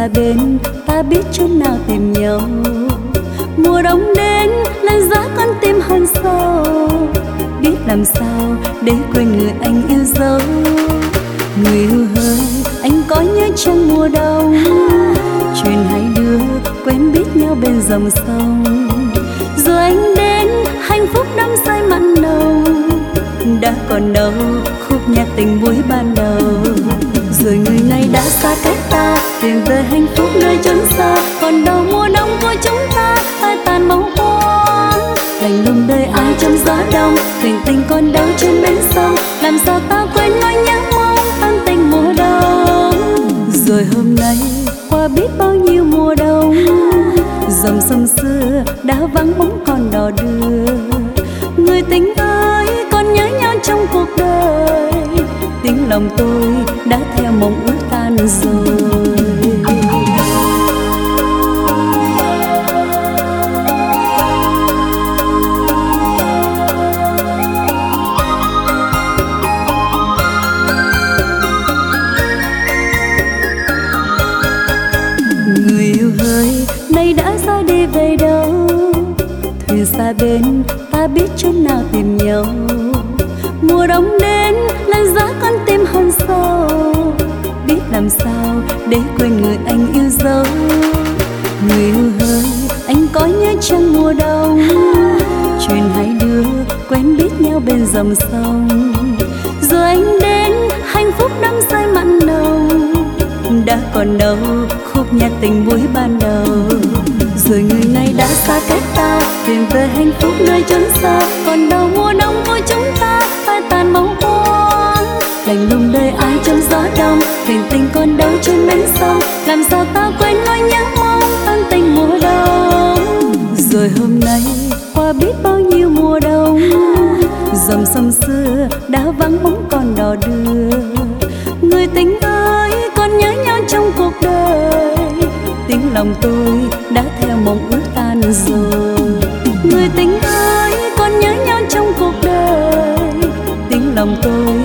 xa bên ta biết chỗ nào tìm nhau. Mùa đông đến lên giá con tim hơn sâu, biết làm sao để quên người anh yêu dấu. Người yêu ơi, anh có nhớ chăng mùa đông, chuyện hai đứa quen biết nhau bên dòng sông. Rồi anh đến hạnh phúc đắm say mặn nồng, đã còn đâu khúc nhạc tình buổi ban đầu. Rồi người này đã xa cách ta, tìm về hạnh phúc nơi chốn xa. Còn đâu mùa đông của chúng ta phai tàn mong quang, lạnh lùng đời ai trong gió đông. Tình tình còn đâu trên bến sông, làm sao ta quên nỗi nhớ mong tan tình mùa đông. Rồi hôm nay qua biết bao nhiêu mùa đông, dòng sông xưa đã vắng bóng còn đò đưa. Người tình ơi, còn nhớ nhau trong cuộc đời, tiếng lòng tôi đã theo mộng ước tan rồi. Người yêu ơi, nay đã ra đi về đâu, thuyền xa bên ta biết chỗ nào tìm nhau. Mùa đông đến lên giá con tim hơn sâu, biết làm sao để quên người anh yêu dấu. Người yêu ơi, anh có nhớ chăng mùa đông, chuyện hai đứa quen biết nhau bên dòng sông. Rồi anh đến hạnh phúc đắm say mặn nồng, đã còn đâu khúc nhạc tình buổi ban đầu. Rồi người này đã xa cách ta, tìm về hạnh phúc nơi chốn xa. Còn đâu mùa đông của chúng ta phai tàn mong quang, lạnh lùng đời ai trong gió đông. Tình tình còn đâu trên bến sông, làm sao ta quên nỗi nhớ mong tan tình mùa đông. Rồi hôm nay qua biết bao nhiêu mùa đông, dòng sông xưa đã vắng bóng còn đò đưa. Người tình ơi, còn nhớ nhau trong cuộc đời, tiếng lòng tôi đã theo mộng ước tan rồi. Người tình ơi, còn nhớ nhau trong cuộc đời, tiếng lòng tôi